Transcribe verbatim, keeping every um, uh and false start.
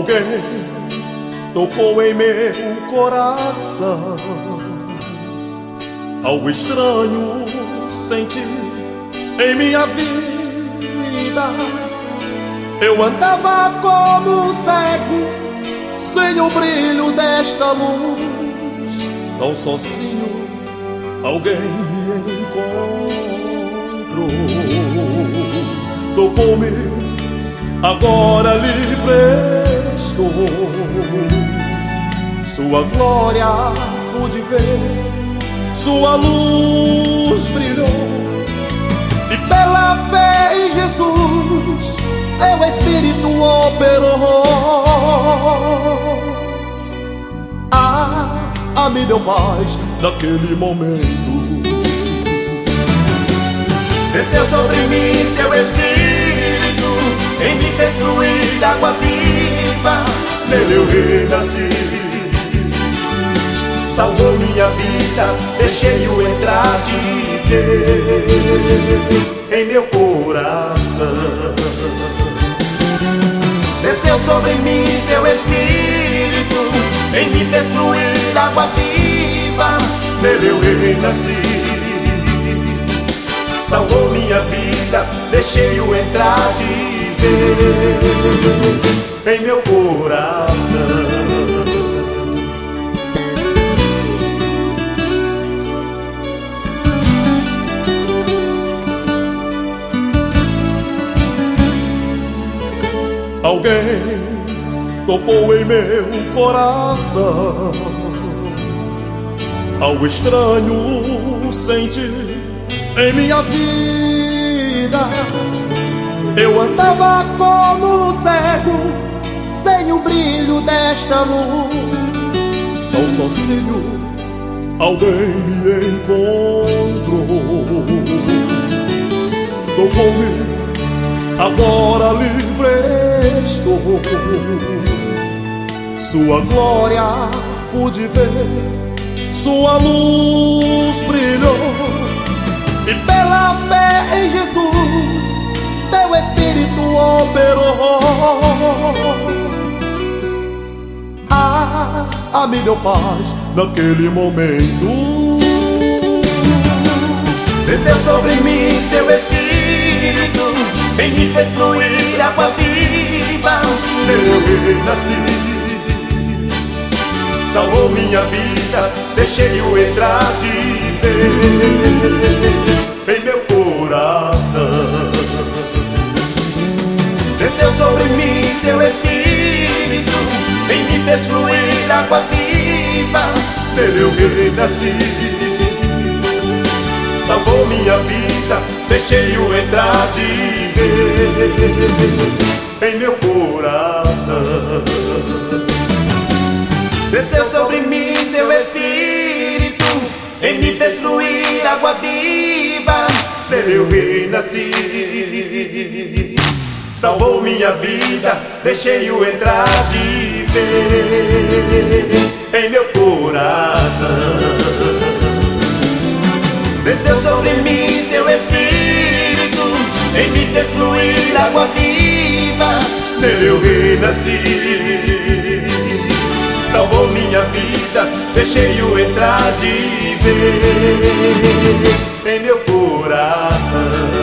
Alguém tocou em meu coração, algo estranho senti em minha vida. Eu andava como um cego, sem o brilho desta luz. Tão sozinho, alguém me encontrou. Tocou-me, agora livre estou. Sua glória pude ver, sua luz brilhou. E pela fé em Jesus, teu Espírito operou. Ah, a mim deu paz naquele momento. Desceu sobre mim seu Espírito, em mim fez fluir água viva. Nele eu renasci, salvou minha vida, deixei-o entrar de Deus em meu coração. Desceu sobre mim seu Espírito, em mim fez fluir água viva. Nele eu renasci, salvou minha vida, deixei-o entrar de Deus em meu coração. Alguém tocou em meu coração, algo estranho senti em minha vida. Eu andava como um cego, sem o brilho desta luz. Tão sozinho, alguém me encontrou. Tocou-me, agora livre estou. Sua glória pude ver, sua luz brilhou. E pela fé em Jesus, teu Espírito operou. Ah, a mim deu paz naquele momento. Desceu sobre mim seu Espírito, em mim fez fluir água viva. Eu renasci, salvou minha vida, deixei-o entrar de Deus em meu coração. Desceu sobre mim seu Espírito, em mim fez fluir água viva. nele eu renasci, salvou minha vida, deixei-o entrar de vez em meu coração. Desceu sobre mim seu Espírito, em mim fez fluir água viva. Nele eu renasci, salvou minha vida, deixei-o entrar de vez em meu coração. Desceu sobre mim seu Espírito, em mim fez fluir água viva. nele eu renasci, salvou minha vida, deixei-o entrar de vez em meu coração.